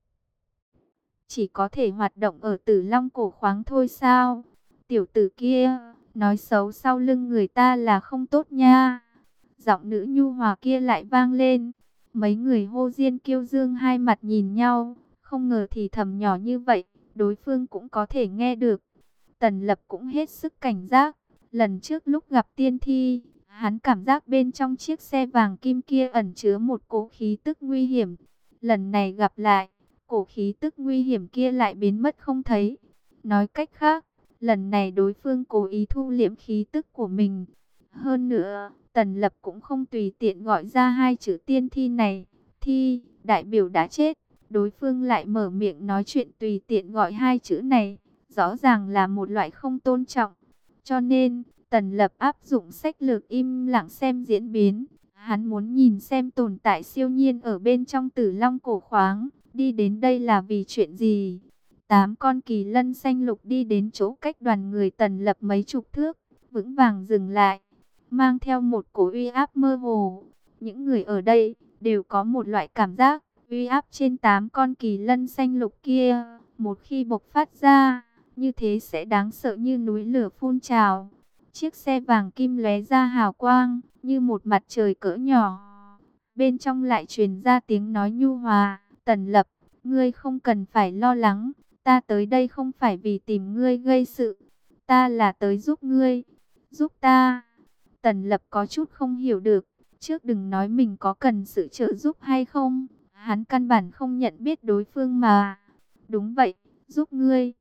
Chỉ có thể hoạt động ở Tử Long cổ khoáng thôi sao? Tiểu tử kia, nói xấu sau lưng người ta là không tốt nha. Giọng nữ nhu hòa kia lại vang lên. Mấy người hô diên kiêu dương hai mặt nhìn nhau, không ngờ thì thầm nhỏ như vậy, đối phương cũng có thể nghe được. Tần Lập cũng hết sức cảnh giác. Lần trước lúc gặp tiên thi, hắn cảm giác bên trong chiếc xe vàng kim kia ẩn chứa một cỗ khí tức nguy hiểm. Lần này gặp lại, cổ khí tức nguy hiểm kia lại biến mất không thấy. Nói cách khác, lần này đối phương cố ý thu liễm khí tức của mình. Hơn nữa, Tần Lập cũng không tùy tiện gọi ra hai chữ tiên thi này. Thi, đại biểu đã chết. Đối phương lại mở miệng nói chuyện tùy tiện gọi hai chữ này. Rõ ràng là một loại không tôn trọng. Cho nên, Tần Lập áp dụng sách lược im lặng xem diễn biến. Hắn muốn nhìn xem tồn tại siêu nhiên ở bên trong Tử Long cổ khoáng. Đi đến đây là vì chuyện gì? Tám con kỳ lân xanh lục đi đến chỗ cách đoàn người Tần Lập mấy chục thước. Vững vàng dừng lại. Mang theo một cổ uy áp mơ hồ. Những người ở đây đều có một loại cảm giác. Uy áp trên tám con kỳ lân xanh lục kia. Một khi bộc phát ra, như thế sẽ đáng sợ như núi lửa phun trào. Chiếc xe vàng kim lóe ra hào quang, như một mặt trời cỡ nhỏ. Bên trong lại truyền ra tiếng nói nhu hòa. Tần Lập, ngươi không cần phải lo lắng. Ta tới đây không phải vì tìm ngươi gây sự. Ta là tới giúp ngươi. Giúp ta. Tần Lập có chút không hiểu được. Trước đừng nói mình có cần sự trợ giúp hay không. Hắn căn bản không nhận biết đối phương mà. Đúng vậy, giúp ngươi.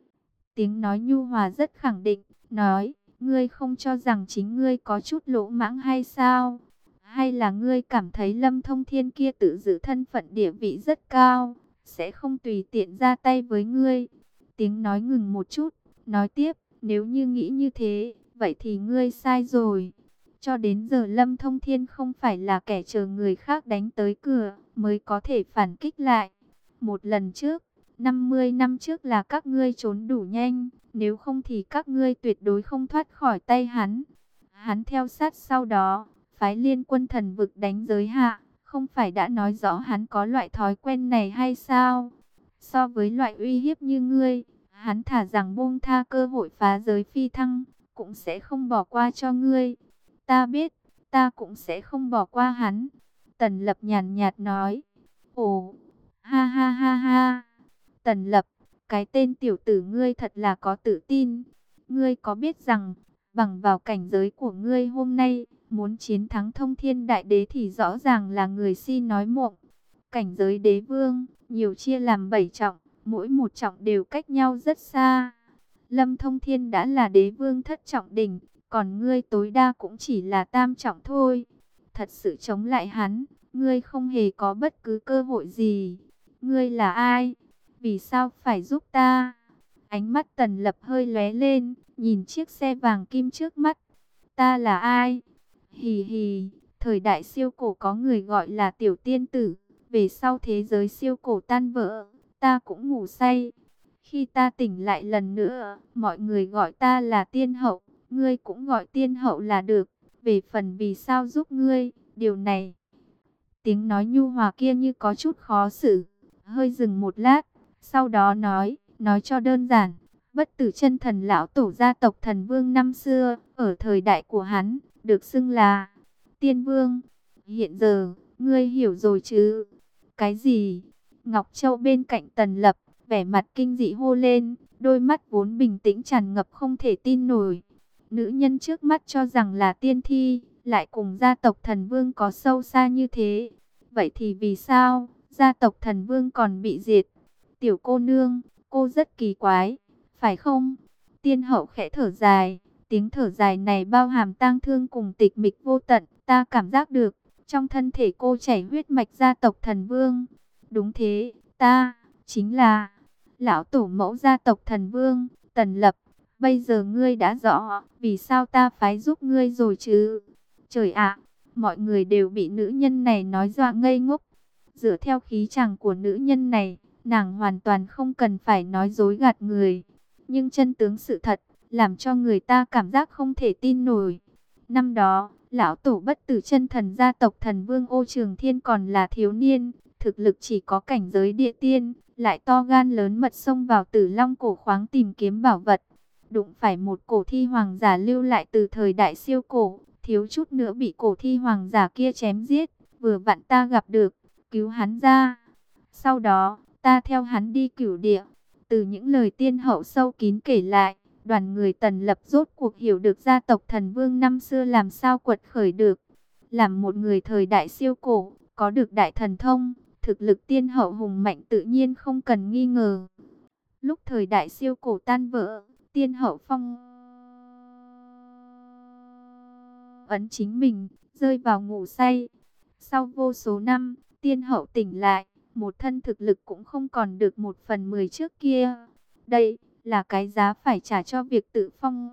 Tiếng nói nhu hòa rất khẳng định. Nói, ngươi không cho rằng chính ngươi có chút lỗ mãng hay sao? Hay là ngươi cảm thấy Lâm Thông Thiên kia tự giữ thân phận địa vị rất cao, sẽ không tùy tiện ra tay với ngươi? Tiếng nói ngừng một chút, nói tiếp, nếu như nghĩ như thế, vậy thì ngươi sai rồi. Cho đến giờ Lâm Thông Thiên không phải là kẻ chờ người khác đánh tới cửa mới có thể phản kích lại. Một lần trước, năm mươi năm trước là các ngươi trốn đủ nhanh, nếu không thì các ngươi tuyệt đối không thoát khỏi tay hắn. Hắn theo sát sau đó, phái liên quân thần vực đánh giới hạ, không phải đã nói rõ hắn có loại thói quen này hay sao? So với loại uy hiếp như ngươi, hắn thả rằng buông tha cơ hội phá giới phi thăng, cũng sẽ không bỏ qua cho ngươi. Ta biết, ta cũng sẽ không bỏ qua hắn. Tần Lập nhàn nhạt nói. Ồ, ha ha ha ha. Tần Lập, cái tên tiểu tử ngươi thật là có tự tin. Ngươi có biết rằng, bằng vào cảnh giới của ngươi hôm nay, muốn chiến thắng Thông Thiên Đại Đế thì rõ ràng là người si nói mộng. Cảnh giới đế vương, nhiều chia làm bảy trọng, mỗi một trọng đều cách nhau rất xa. Lâm Thông Thiên đã là đế vương thất trọng đỉnh, còn ngươi tối đa cũng chỉ là tam trọng thôi. Thật sự chống lại hắn, ngươi không hề có bất cứ cơ hội gì. Ngươi là ai? Vì sao phải giúp ta? Ánh mắt Tần Lập hơi lóe lên, nhìn chiếc xe vàng kim trước mắt. Ta là ai? Hì hì, thời đại siêu cổ có người gọi là tiểu tiên tử. Về sau thế giới siêu cổ tan vỡ, ta cũng ngủ say. Khi ta tỉnh lại lần nữa, mọi người gọi ta là tiên hậu. Ngươi cũng gọi tiên hậu là được. Về phần vì sao giúp ngươi, điều này. Tiếng nói nhu hòa kia như có chút khó xử. Hơi dừng một lát, sau đó nói, nói cho đơn giản. Bất tử chân thần lão tổ gia tộc thần vương năm xưa, ở thời đại của hắn, được xưng là tiên vương. Hiện giờ, ngươi hiểu rồi chứ? Cái gì? Ngọc Châu bên cạnh Tần Lập, vẻ mặt kinh dị hô lên, đôi mắt vốn bình tĩnh tràn ngập không thể tin nổi. Nữ nhân trước mắt cho rằng là tiên thi, lại cùng gia tộc thần vương có sâu xa như thế. Vậy thì vì sao, gia tộc thần vương còn bị diệt? Tiểu cô nương, cô rất kỳ quái, phải không? Tiên hậu khẽ thở dài, tiếng thở dài này bao hàm tang thương cùng tịch mịch vô tận. Ta cảm giác được, trong thân thể cô chảy huyết mạch gia tộc thần vương. Đúng thế, ta, chính là lão tổ mẫu gia tộc thần vương, Tần Lập. Bây giờ ngươi đã rõ, vì sao ta phái giúp ngươi rồi chứ? Trời ạ, mọi người đều bị nữ nhân này nói dọa ngây ngốc. Dựa theo khí chàng của nữ nhân này, nàng hoàn toàn không cần phải nói dối gạt người. Nhưng chân tướng sự thật, làm cho người ta cảm giác không thể tin nổi. Năm đó, lão tổ bất tử chân thần gia tộc thần vương Ô Trường Thiên còn là thiếu niên, thực lực chỉ có cảnh giới địa tiên, lại to gan lớn mật xông vào Tử Long cổ khoáng tìm kiếm bảo vật. Đụng phải một cổ thi hoàng giả lưu lại từ thời đại siêu cổ, thiếu chút nữa bị cổ thi hoàng giả kia chém giết, vừa vặn ta gặp được, cứu hắn ra. Sau đó, ta theo hắn đi cửu địa, từ những lời tiên hậu sâu kín kể lại, Đoàn người Tần Lập rốt cuộc hiểu được gia tộc Thần Vương năm xưa làm sao quật khởi được. Làm một người thời đại siêu cổ, có được đại thần thông, thực lực tiên hậu hùng mạnh tự nhiên không cần nghi ngờ. Lúc thời đại siêu cổ tan vỡ, tiên hậu phong ấn chính mình, rơi vào ngủ say. Sau vô số năm, tiên hậu tỉnh lại, một thân thực lực cũng không còn được một phần mười trước kia. Đây là cái giá phải trả cho việc tự phong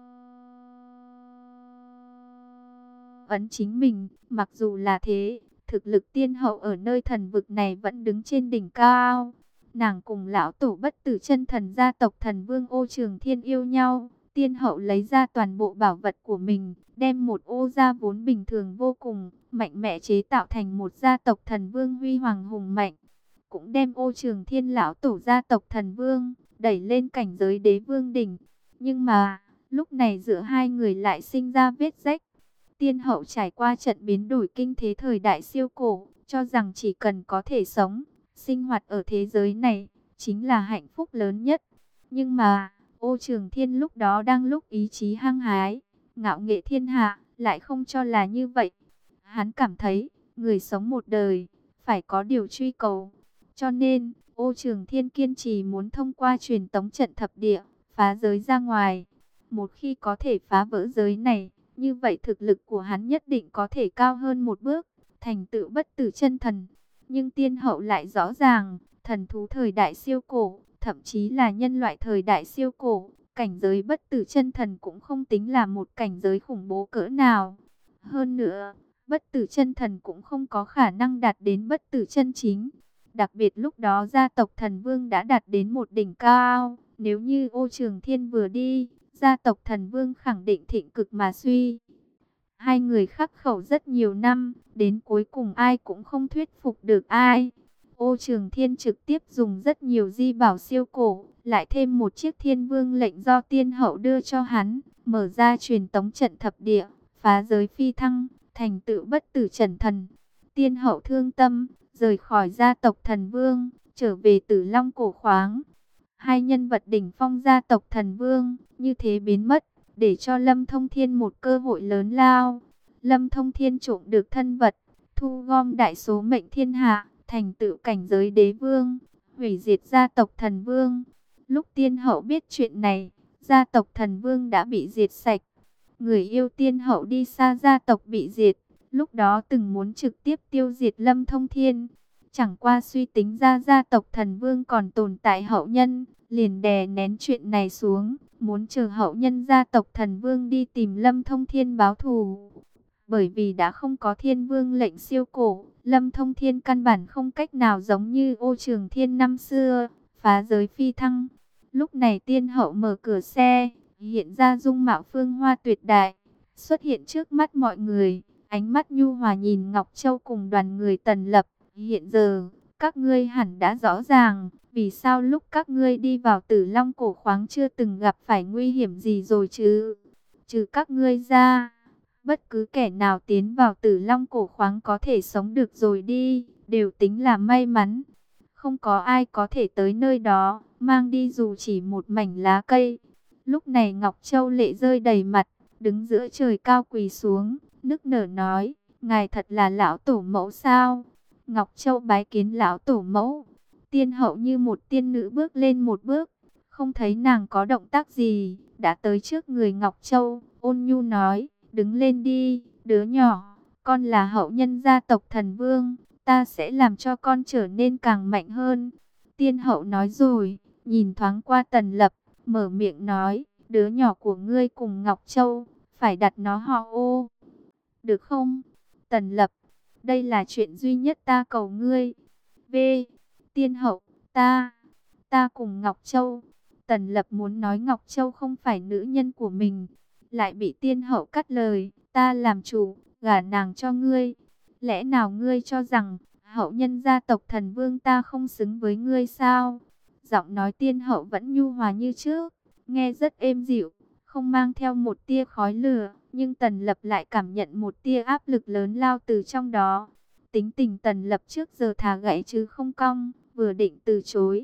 ấn chính mình. Mặc dù là thế, thực lực tiên hậu ở nơi thần vực này vẫn đứng trên đỉnh cao. Nàng cùng lão tổ bất tử chân thần gia tộc Thần Vương Ô Trường Thiên yêu nhau. Tiên hậu lấy ra toàn bộ bảo vật của mình, đem một ô gia vốn bình thường vô cùng, mạnh mẽ chế tạo thành một gia tộc thần vương huy hoàng hùng mạnh. Cũng đem Ô Trường Thiên lão tổ gia tộc Thần Vương, đẩy lên cảnh giới đế vương đỉnh. Nhưng mà, lúc này giữa hai người lại sinh ra vết rách. Tiên hậu trải qua trận biến đổi kinh thế thời đại siêu cổ, cho rằng chỉ cần có thể sống, sinh hoạt ở thế giới này, chính là hạnh phúc lớn nhất. Nhưng mà, Ô Trường Thiên lúc đó đang lúc ý chí hăng hái, ngạo nghệ thiên hạ, lại không cho là như vậy. Hắn cảm thấy, người sống một đời, phải có điều truy cầu. Cho nên, Ô Trường Thiên kiên trì muốn thông qua truyền tống trận thập địa, phá giới ra ngoài. Một khi có thể phá vỡ giới này, như vậy thực lực của hắn nhất định có thể cao hơn một bước, thành tựu bất tử chân thần. Nhưng tiên hậu lại rõ ràng, thần thú thời đại siêu cổ, thậm chí là nhân loại thời đại siêu cổ, cảnh giới bất tử chân thần cũng không tính là một cảnh giới khủng bố cỡ nào. Hơn nữa, bất tử chân thần cũng không có khả năng đạt đến bất tử chân chính. Đặc biệt lúc đó gia tộc Thần Vương đã đạt đến một đỉnh cao, nếu như Ô Trường Thiên vừa đi, gia tộc Thần Vương khẳng định thịnh cực mà suy. Hai người khắc khẩu rất nhiều năm, đến cuối cùng ai cũng không thuyết phục được ai. Ô Trường Thiên trực tiếp dùng rất nhiều di bảo siêu cổ, lại thêm một chiếc Thiên Vương lệnh do tiên hậu đưa cho hắn, mở ra truyền tống trận thập địa, phá giới phi thăng, thành tựu bất tử chân thần. Tiên hậu thương tâm, rời khỏi gia tộc Thần Vương, trở về Tử Long cổ khoáng. Hai nhân vật đỉnh phong gia tộc Thần Vương như thế biến mất, để cho Lâm Thông Thiên một cơ hội lớn lao. Lâm Thông Thiên trộm được thân vật, thu gom đại số mệnh thiên hạ, thành tựu cảnh giới đế vương, hủy diệt gia tộc Thần Vương. Lúc tiên hậu biết chuyện này, gia tộc Thần Vương đã bị diệt sạch. Người yêu tiên hậu đi xa, gia tộc bị diệt, lúc đó từng muốn trực tiếp tiêu diệt Lâm Thông Thiên. Chẳng qua suy tính ra gia tộc Thần Vương còn tồn tại hậu nhân, liền đè nén chuyện này xuống, muốn chờ hậu nhân gia tộc Thần Vương đi tìm Lâm Thông Thiên báo thù. Bởi vì đã không có Thiên Vương lệnh siêu cổ, Lâm Thông Thiên căn bản không cách nào giống như Ô Trường Thiên năm xưa, phá giới phi thăng. Lúc này tiên hậu mở cửa xe, hiện ra dung mạo phương hoa tuyệt đại, xuất hiện trước mắt mọi người, ánh mắt nhu hòa nhìn Ngọc Châu cùng đoàn người Tần Lập. Hiện giờ, các ngươi hẳn đã rõ ràng, vì sao lúc các ngươi đi vào Tử Long cổ khoáng chưa từng gặp phải nguy hiểm gì rồi chứ? Trừ các ngươi ra, bất cứ kẻ nào tiến vào Tử Long cổ khoáng có thể sống được rồi đi, đều tính là may mắn. Không có ai có thể tới nơi đó, mang đi dù chỉ một mảnh lá cây. Lúc này Ngọc Châu lệ rơi đầy mặt, đứng giữa trời cao quỳ xuống, nức nở nói, ngài thật là lão tổ mẫu sao? Ngọc Châu bái kiến lão tổ mẫu. Tiên hậu như một tiên nữ bước lên một bước, không thấy nàng có động tác gì, đã tới trước người Ngọc Châu, ôn nhu nói, đứng lên đi, đứa nhỏ, con là hậu nhân gia tộc Thần Vương, ta sẽ làm cho con trở nên càng mạnh hơn. Tiên hậu nói rồi, nhìn thoáng qua Tần Lập, mở miệng nói, đứa nhỏ của ngươi cùng Ngọc Châu, phải đặt nó họ Ô, được không? Tần Lập, đây là chuyện duy nhất ta cầu ngươi. V. Tiên hậu, ta, ta cùng Ngọc Châu. Tần Lập muốn nói Ngọc Châu không phải nữ nhân của mình, lại bị tiên hậu cắt lời, ta làm chủ, gả nàng cho ngươi. Lẽ nào ngươi cho rằng, hậu nhân gia tộc Thần Vương ta không xứng với ngươi sao? Giọng nói tiên hậu vẫn nhu hòa như trước, nghe rất êm dịu, không mang theo một tia khói lửa, nhưng Tần Lập lại cảm nhận một tia áp lực lớn lao từ trong đó. Tính tình Tần Lập trước giờ thà gãy chứ không cong, vừa định từ chối,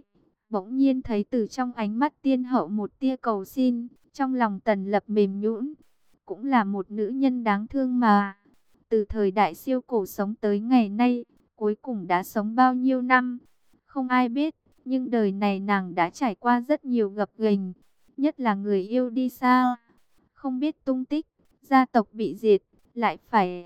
Bỗng nhiên thấy từ trong ánh mắt tiên hậu một tia cầu xin, trong lòng Tần Lập mềm nhũn. Cũng là một nữ nhân đáng thương mà. Từ thời đại siêu cổ sống tới ngày nay, cuối cùng đã sống bao nhiêu năm, không ai biết. Nhưng đời này nàng đã trải qua rất nhiều gập ghềnh, nhất là người yêu đi xa, không biết tung tích, gia tộc bị diệt, lại phải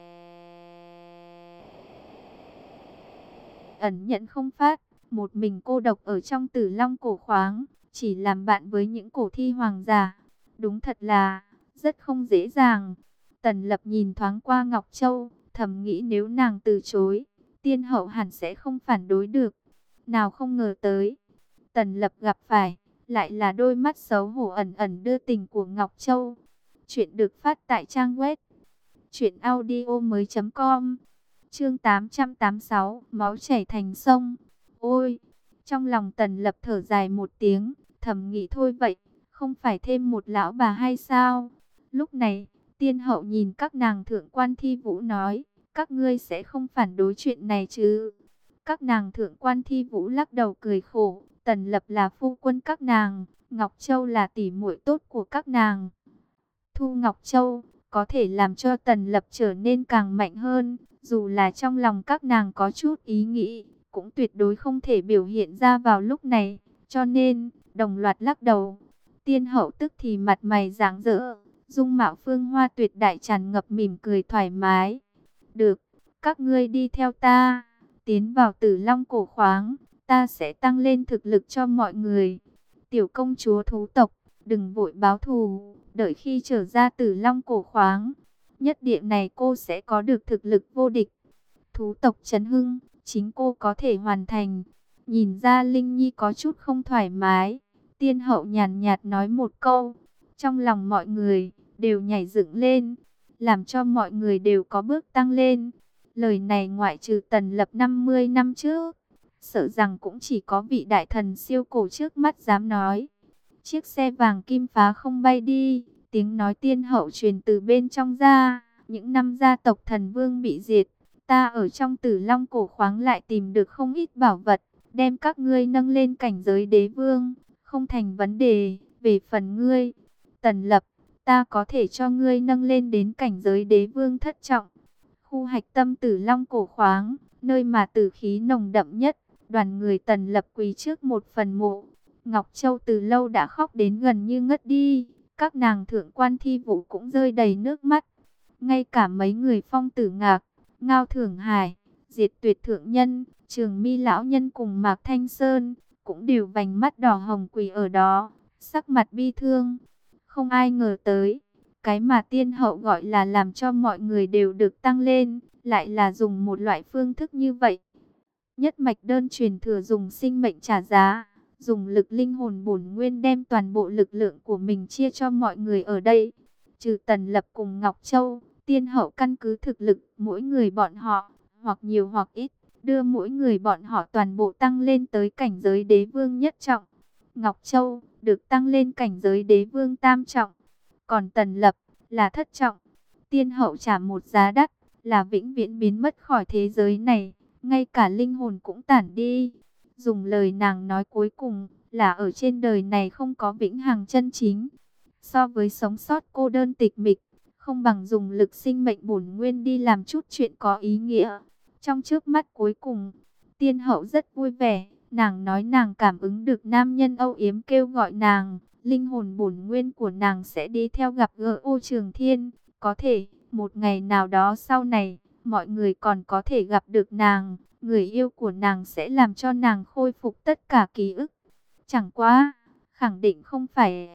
ẩn nhẫn không phát, một mình cô độc ở trong Tử Long cổ khoáng, chỉ làm bạn với những cổ thi hoàng giả. Đúng thật là rất không dễ dàng. Tần Lập nhìn thoáng qua Ngọc Châu, thầm nghĩ nếu nàng từ chối, tiên hậu hẳn sẽ không phản đối được. Nào không ngờ tới, Tần Lập gặp phải, lại là đôi mắt xấu hổ ẩn ẩn đưa tình của Ngọc Châu. Chuyện được phát tại trang web truyện audio mới chấm com. Chương tám trăm tám mươi sáu, máu chảy thành sông. Ôi, trong lòng Tần Lập thở dài một tiếng, thầm nghĩ thôi vậy, không phải thêm một lão bà hay sao? Lúc này, tiên hậu nhìn các nàng thượng quan thi vũ nói, các ngươi sẽ không phản đối chuyện này chứ? Các nàng thượng quan thi vũ lắc đầu cười khổ, Tần Lập là phu quân các nàng, Ngọc Châu là tỷ muội tốt của các nàng. Thu Ngọc Châu có thể làm cho Tần Lập trở nên càng mạnh hơn, dù là trong lòng các nàng có chút ý nghĩ, cũng tuyệt đối không thể biểu hiện ra vào lúc này, cho nên đồng loạt lắc đầu. Tiên hậu tức thì mặt mày rạng rỡ, dung mạo phương hoa tuyệt đại tràn ngập mỉm cười thoải mái. Được, các ngươi đi theo ta, tiến vào Tử Long cổ khoáng, ta sẽ tăng lên thực lực cho mọi người. Tiểu công chúa thú tộc, đừng vội báo thù, đợi khi trở ra Tử Long cổ khoáng, nhất định này cô sẽ có được thực lực vô địch. Thú tộc Trấn Hưng, chính cô có thể hoàn thành. Nhìn ra Linh Nhi có chút không thoải mái, tiên hậu nhàn nhạt nói một câu, trong lòng mọi người đều nhảy dựng lên, làm cho mọi người đều có bước tăng lên. Lời này ngoại trừ Tần Lập năm mươi năm trước, sợ rằng cũng chỉ có vị đại thần siêu cổ trước mắt dám nói. Chiếc xe vàng kim phá không bay đi, tiếng nói tiên hậu truyền từ bên trong ra. Những năm gia tộc thần vương bị diệt, ta ở trong Tử Long cổ khoáng lại tìm được không ít bảo vật, đem các ngươi nâng lên cảnh giới đế vương, không thành vấn đề. Về phần ngươi, Tần Lập, ta có thể cho ngươi nâng lên đến cảnh giới đế vương thất trọng. Khu hạch tâm Tử Long cổ khoáng, nơi mà tử khí nồng đậm nhất, đoàn người Tần Lập quỳ trước một phần mộ. Ngọc Châu từ lâu đã khóc đến gần như ngất đi, các nàng thượng quan thi vũ cũng rơi đầy nước mắt. Ngay cả mấy người Phong Tử Ngạc, Ngao Thưởng Hải, Diệt Tuyệt Thượng Nhân, Trường Mi lão nhân cùng Mạc Thanh Sơn cũng đều vành mắt đỏ hồng quỳ ở đó, sắc mặt bi thương. Không ai ngờ tới, cái mà tiên hậu gọi là làm cho mọi người đều được tăng lên, lại là dùng một loại phương thức như vậy. Nhất mạch đơn truyền thừa dùng sinh mệnh trả giá, dùng lực linh hồn bổn nguyên đem toàn bộ lực lượng của mình chia cho mọi người ở đây. Trừ Tần Lập cùng Ngọc Châu, tiên hậu căn cứ thực lực mỗi người bọn họ, hoặc nhiều hoặc ít, đưa mỗi người bọn họ toàn bộ tăng lên tới cảnh giới đế vương nhất trọng. Ngọc Châu được tăng lên cảnh giới đế vương tam trọng, còn Tần Lập là thất trọng. Tiên hậu trả một giá đắt, là vĩnh viễn biến mất khỏi thế giới này, ngay cả linh hồn cũng tản đi. Dùng lời nàng nói cuối cùng là ở trên đời này không có vĩnh hằng chân chính. So với sống sót cô đơn tịch mịch, không bằng dùng lực sinh mệnh bổn nguyên đi làm chút chuyện có ý nghĩa. Trong trước mắt cuối cùng, tiên hậu rất vui vẻ. Nàng nói nàng cảm ứng được nam nhân âu yếm kêu gọi nàng. Linh hồn bổn nguyên của nàng sẽ đi theo gặp gỡ Ô Trường Thiên. Có thể, một ngày nào đó sau này, mọi người còn có thể gặp được nàng. Người yêu của nàng sẽ làm cho nàng khôi phục tất cả ký ức. Chẳng qua, khẳng định không phải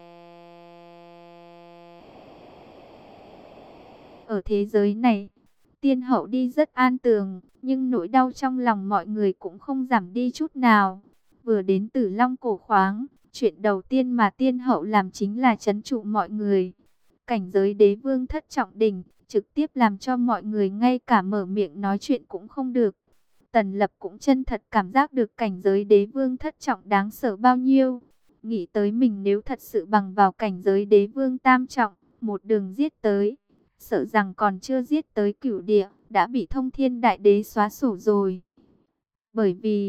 ở thế giới này. Tiên hậu đi rất an tường, nhưng nỗi đau trong lòng mọi người cũng không giảm đi chút nào. Vừa đến Tử Long cổ khoáng, chuyện đầu tiên mà tiên hậu làm chính là trấn trụ mọi người. Cảnh giới đế vương thất trọng đỉnh, trực tiếp làm cho mọi người ngay cả mở miệng nói chuyện cũng không được. Tần Lập cũng chân thật cảm giác được cảnh giới đế vương thất trọng đáng sợ bao nhiêu. Nghĩ tới mình nếu thật sự bằng vào cảnh giới đế vương tam trọng, một đường giết tới, sợ rằng còn chưa giết tới cửu địa, đã bị Thông Thiên Đại Đế xóa sổ rồi. Bởi vì,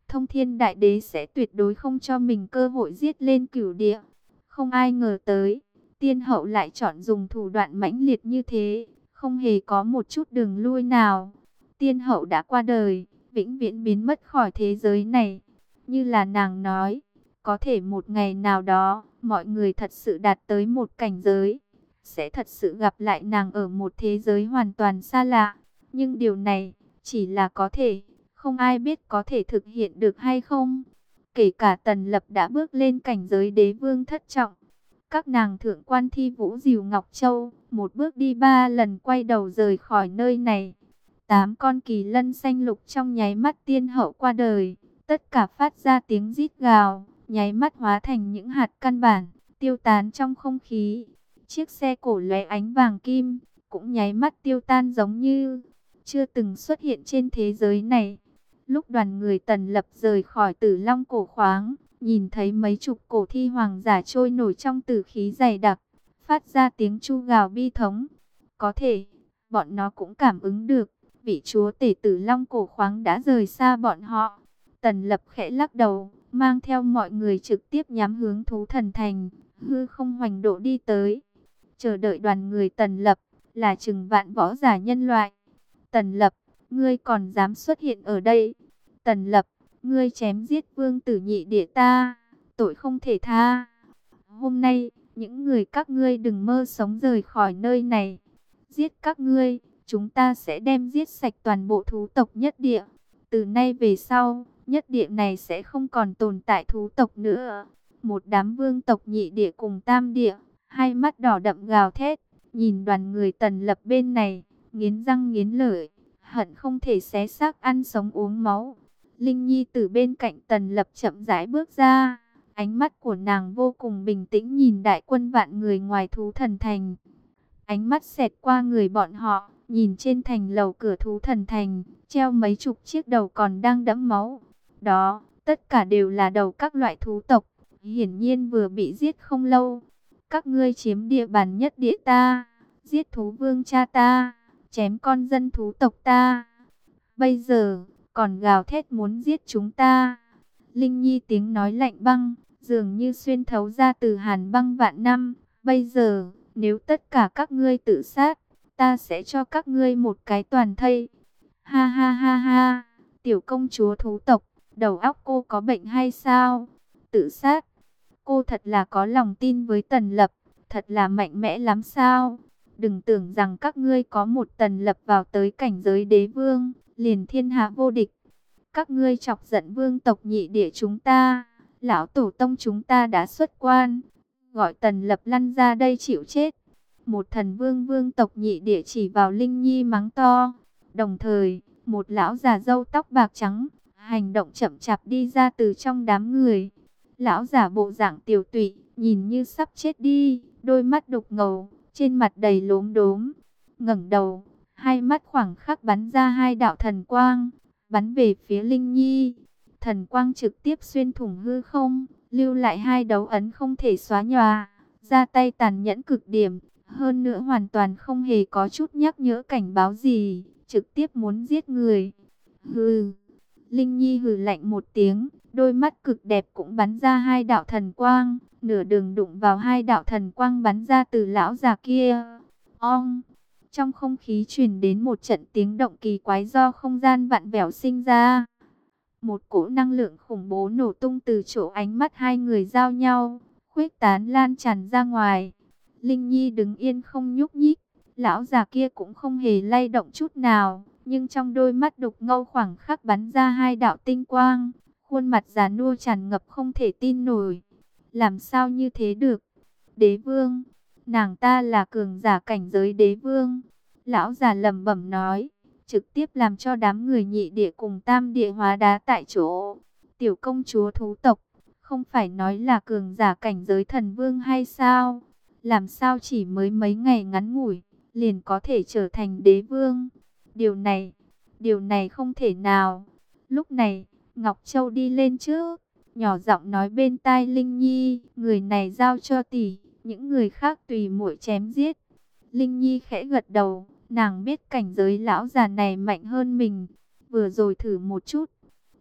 Thông Thiên Đại Đế sẽ tuyệt đối không cho mình cơ hội giết lên cửu địa. Không ai ngờ tới, tiên hậu lại chọn dùng thủ đoạn mãnh liệt như thế, không hề có một chút đường lui nào. Tiên hậu đã qua đời, vĩnh viễn biến mất khỏi thế giới này. Như là nàng nói, có thể một ngày nào đó, mọi người thật sự đạt tới một cảnh giới, sẽ thật sự gặp lại nàng ở một thế giới hoàn toàn xa lạ. Nhưng điều này, chỉ là có thể, không ai biết có thể thực hiện được hay không. Kể cả Tần Lập đã bước lên cảnh giới đế vương thất trọng. Các nàng thượng quan Thi Vũ dìu Ngọc Châu, một bước đi ba lần quay đầu rời khỏi nơi này. Tám con kỳ lân xanh lục trong nháy mắt tiên hậu qua đời, tất cả phát ra tiếng rít gào, nháy mắt hóa thành những hạt căn bản, tiêu tán trong không khí. Chiếc xe cổ lóe ánh vàng kim, cũng nháy mắt tiêu tan giống như chưa từng xuất hiện trên thế giới này. Lúc đoàn người Tần Lập rời khỏi Tử Long cổ khoáng, nhìn thấy mấy chục cổ thi hoàng giả trôi nổi trong tử khí dày đặc, phát ra tiếng chu gào bi thống. Có thể, bọn nó cũng cảm ứng được, vị chúa tể Tử Long cổ khoáng đã rời xa bọn họ. Tần Lập khẽ lắc đầu, mang theo mọi người trực tiếp nhắm hướng Thú Thần Thành, hư không hoành độ đi tới. Chờ đợi đoàn người Tần Lập, là chừng vạn võ giả nhân loại. Tần Lập, ngươi còn dám xuất hiện ở đây? Tần Lập, ngươi chém giết vương tử nhị địa ta, tội không thể tha. Hôm nay, những người các ngươi đừng mơ sống rời khỏi nơi này. Giết các ngươi, chúng ta sẽ đem giết sạch toàn bộ thú tộc nhất địa. Từ nay về sau, nhất địa này sẽ không còn tồn tại thú tộc nữa. Một đám vương tộc nhị địa cùng tam địa, hai mắt đỏ đậm gào thét, nhìn đoàn người Tần Lập bên này, nghiến răng nghiến lợi, hận không thể xé xác ăn sống uống máu. Linh Nhi từ bên cạnh Tần Lập chậm rãi bước ra, ánh mắt của nàng vô cùng bình tĩnh nhìn đại quân vạn người ngoài Thú Thần Thành. Ánh mắt xẹt qua người bọn họ, nhìn trên thành lầu cửa Thú Thần Thành, treo mấy chục chiếc đầu còn đang đẫm máu. Đó, tất cả đều là đầu các loại thú tộc, hiển nhiên vừa bị giết không lâu. Các ngươi chiếm địa bàn nhất địa ta, giết thú vương cha ta, chém con dân thú tộc ta. Bây giờ, còn gào thét muốn giết chúng ta. Linh Nhi tiếng nói lạnh băng, dường như xuyên thấu ra từ hàn băng vạn năm. Bây giờ, nếu tất cả các ngươi tự sát, ta sẽ cho các ngươi một cái toàn thây. Ha ha ha ha, tiểu công chúa thú tộc, đầu óc cô có bệnh hay sao? Tự sát, cô thật là có lòng tin với Tần Lập, thật là mạnh mẽ lắm sao? Đừng tưởng rằng các ngươi có một Tần Lập vào tới cảnh giới đế vương, liền thiên hạ vô địch. Các ngươi chọc giận vương tộc nhị địa chúng ta, lão tổ tông chúng ta đã xuất quan, gọi Tần Lập lăn ra đây chịu chết. Một thần vương vương tộc nhị địa chỉ vào Linh Nhi mắng to. Đồng thời, một lão già râu tóc bạc trắng, hành động chậm chạp đi ra từ trong đám người. Lão giả bộ dạng tiều tụy, nhìn như sắp chết đi, đôi mắt đục ngầu, trên mặt đầy lốm đốm. Ngẩng đầu, hai mắt khoảng khắc bắn ra hai đạo thần quang, bắn về phía Linh Nhi. Thần quang trực tiếp xuyên thủng hư không, lưu lại hai dấu ấn không thể xóa nhòa. Ra tay tàn nhẫn cực điểm, hơn nữa hoàn toàn không hề có chút nhắc nhở cảnh báo gì, trực tiếp muốn giết người. Hừ. Linh Nhi hừ lạnh một tiếng, đôi mắt cực đẹp cũng bắn ra hai đạo thần quang, nửa đường đụng vào hai đạo thần quang bắn ra từ lão già kia. Ong! Trong không khí truyền đến một trận tiếng động kỳ quái do không gian vặn vẹo sinh ra. Một cỗ năng lượng khủng bố nổ tung từ chỗ ánh mắt hai người giao nhau, khuếch tán lan tràn ra ngoài. Linh Nhi đứng yên không nhúc nhích, lão già kia cũng không hề lay động chút nào, nhưng trong đôi mắt đục ngầu khoảng khắc bắn ra hai đạo tinh quang, khuôn mặt già nua tràn ngập không thể tin nổi. Làm sao như thế được? Đế vương, nàng ta là cường giả cảnh giới đế vương. Lão già lẩm bẩm nói, trực tiếp làm cho đám người nhị địa cùng tam địa hóa đá tại chỗ. Tiểu công chúa thú tộc, không phải nói là cường giả cảnh giới thần vương hay sao? Làm sao chỉ mới mấy ngày ngắn ngủi, liền có thể trở thành đế vương? Điều này, điều này không thể nào. Lúc này, Ngọc Châu đi lên trước, nhỏ giọng nói bên tai Linh Nhi, người này giao cho tỷ, những người khác tùy muội chém giết. Linh Nhi khẽ gật đầu, nàng biết cảnh giới lão già này mạnh hơn mình, vừa rồi thử một chút,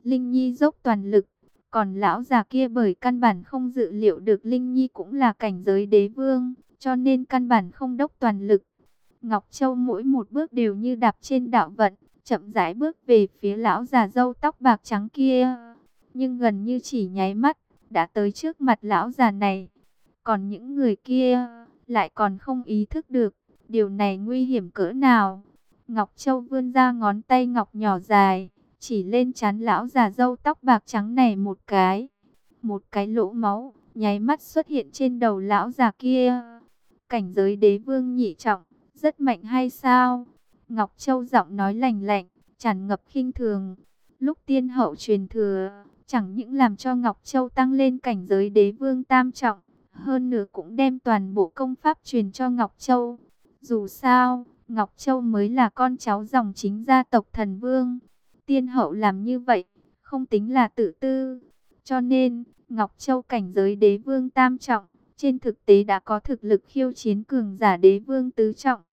Linh Nhi dốc toàn lực, còn lão già kia bởi căn bản không dự liệu được Linh Nhi cũng là cảnh giới đế vương, cho nên căn bản không đốc toàn lực. Ngọc Châu mỗi một bước đều như đạp trên đạo vận, chậm rãi bước về phía lão già râu tóc bạc trắng kia, nhưng gần như chỉ nháy mắt đã tới trước mặt lão già này. Còn những người kia lại còn không ý thức được điều này nguy hiểm cỡ nào. Ngọc Châu vươn ra ngón tay ngọc nhỏ dài, chỉ lên trán lão già râu tóc bạc trắng này một cái. Một cái lỗ máu nháy mắt xuất hiện trên đầu lão già kia. Cảnh giới đế vương nhị trọng, rất mạnh hay sao? Ngọc Châu giọng nói lạnh lạnh, tràn ngập khinh thường. Lúc tiên hậu truyền thừa, chẳng những làm cho Ngọc Châu tăng lên cảnh giới đế vương tam trọng, hơn nữa cũng đem toàn bộ công pháp truyền cho Ngọc Châu. Dù sao, Ngọc Châu mới là con cháu dòng chính gia tộc thần vương. Tiên hậu làm như vậy, không tính là tự tư. Cho nên, Ngọc Châu cảnh giới đế vương tam trọng, trên thực tế đã có thực lực khiêu chiến cường giả đế vương tứ trọng.